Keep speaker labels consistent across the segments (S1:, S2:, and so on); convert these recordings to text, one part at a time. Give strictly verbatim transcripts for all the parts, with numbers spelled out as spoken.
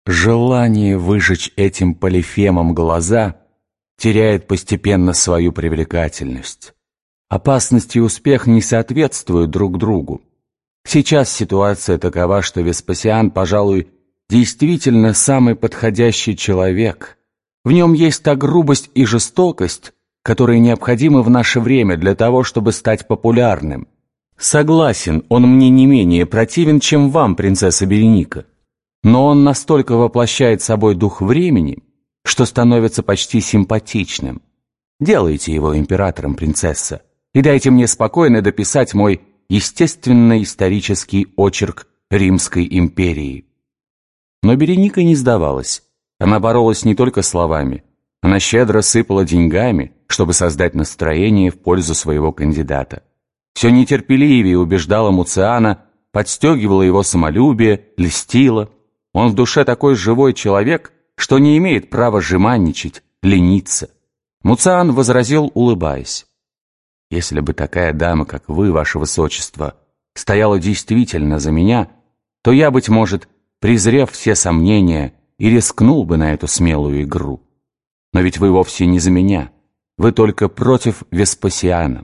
S1: Желание выжечь этим полифемом глаза теряет постепенно свою привлекательность. Опасность и успех не соответствуют друг другу. Сейчас ситуация такова, что Веспасиан, пожалуй, действительно самый подходящий человек. В нем есть та грубость и жестокость, которые необходимы в наше время для того, чтобы стать популярным. Согласен, он мне не менее противен, чем вам, принцесса Береника. Но он настолько воплощает собой дух времени, что становится почти симпатичным. Делайте его императором, принцесса, и дайте мне спокойно дописать мой естественно-исторический очерк Римской империи. Но Береника не сдавалась. Она боролась не только словами. Она щедро сыпала деньгами, чтобы создать настроение в пользу своего кандидата. Все нетерпеливее убеждала Муциана, подстегивала его самолюбие, льстила. Он в душе такой живой человек, что не имеет права жеманничать, лениться. Муциан возразил, улыбаясь: «Если бы такая дама, как вы, ваше высочество, стояла действительно за меня, то я, быть может, презрев все сомнения, и рискнул бы на эту смелую игру. Но ведь вы вовсе не за меня, вы только против Веспасиана».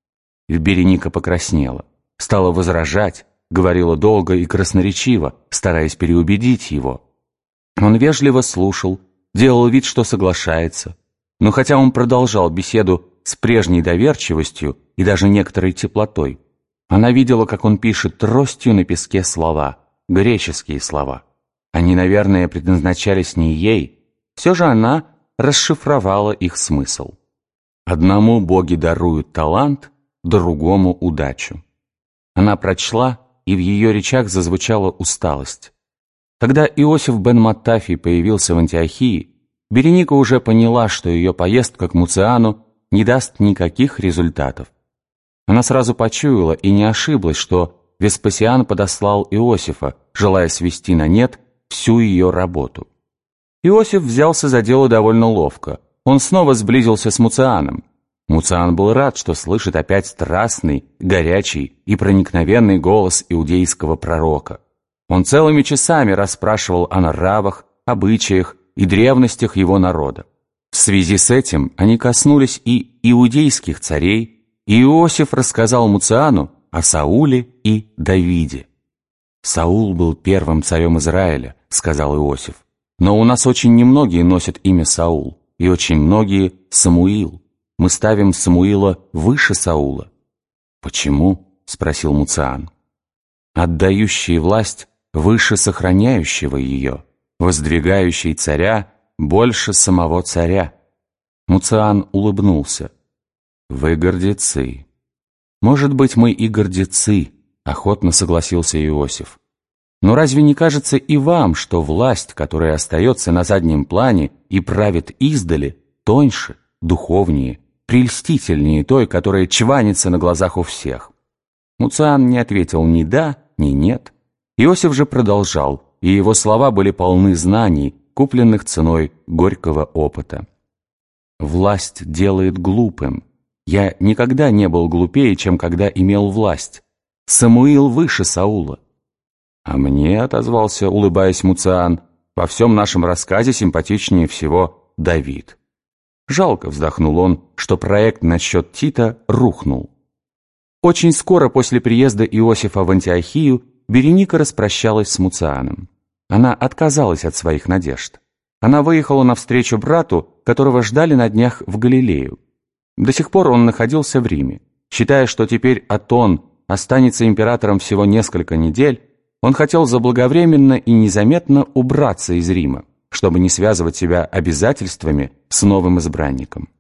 S1: Береника покраснела, стала возражать, говорила долго и красноречиво, стараясь переубедить его. Он вежливо слушал, делал вид, что соглашается, но хотя он продолжал беседу с прежней доверчивостью и даже некоторой теплотой, она видела, как он пишет тростью на песке слова, греческие слова. Они, наверное, предназначались не ей, все же она расшифровала их смысл. Одному боги даруют талант, другому удачу. Она прочла, и в ее речах зазвучала усталость. Когда Иосиф бен Маттафий появился в Антиохии, Береника уже поняла, что ее поездка к Муциану не даст никаких результатов. Она сразу почуяла и не ошиблась, что Веспасиан подослал Иосифа, желая свести на нет всю ее работу. Иосиф взялся за дело довольно ловко. Он снова сблизился с Муцианом. Муциан был рад, что слышит опять страстный, горячий и проникновенный голос иудейского пророка. Он целыми часами расспрашивал о нравах, обычаях и древностях его народа. В связи с этим они коснулись и иудейских царей, и Иосиф рассказал Муциану о Сауле и Давиде. «Саул был первым царем Израиля», — сказал Иосиф. «Но у нас очень немногие носят имя Саул, и очень многие — Самуил. Мы ставим Самуила выше Саула». «Почему?» — спросил Муциан. «Отдающий власть выше сохраняющего ее, воздвигающий царя больше самого царя». Муциан улыбнулся. «Вы гордецы». «Может быть, мы и гордецы», — охотно согласился Иосиф. «Но разве не кажется и вам, что власть, которая остается на заднем плане и правит издали, тоньше, духовнее, прельстительнее той, которая чванится на глазах у всех?» Муциан не ответил ни «да», ни «нет». Иосиф же продолжал, и его слова были полны знаний, купленных ценой горького опыта. «Власть делает глупым. Я никогда не был глупее, чем когда имел власть. Самуил выше Саула». «А мне, — отозвался, улыбаясь Муциан, — во всем нашем рассказе симпатичнее всего Давид». Жалко, вздохнул он, что проект насчет Тита рухнул. Очень скоро после приезда Иосифа в Антиохию Береника распрощалась с Муцианом. Она отказалась от своих надежд. Она выехала навстречу брату, которого ждали на днях в Галилею. До сих пор он находился в Риме. Считая, что теперь Атон останется императором всего несколько недель, он хотел заблаговременно и незаметно убраться из Рима, чтобы не связывать себя обязательствами с новым избранником.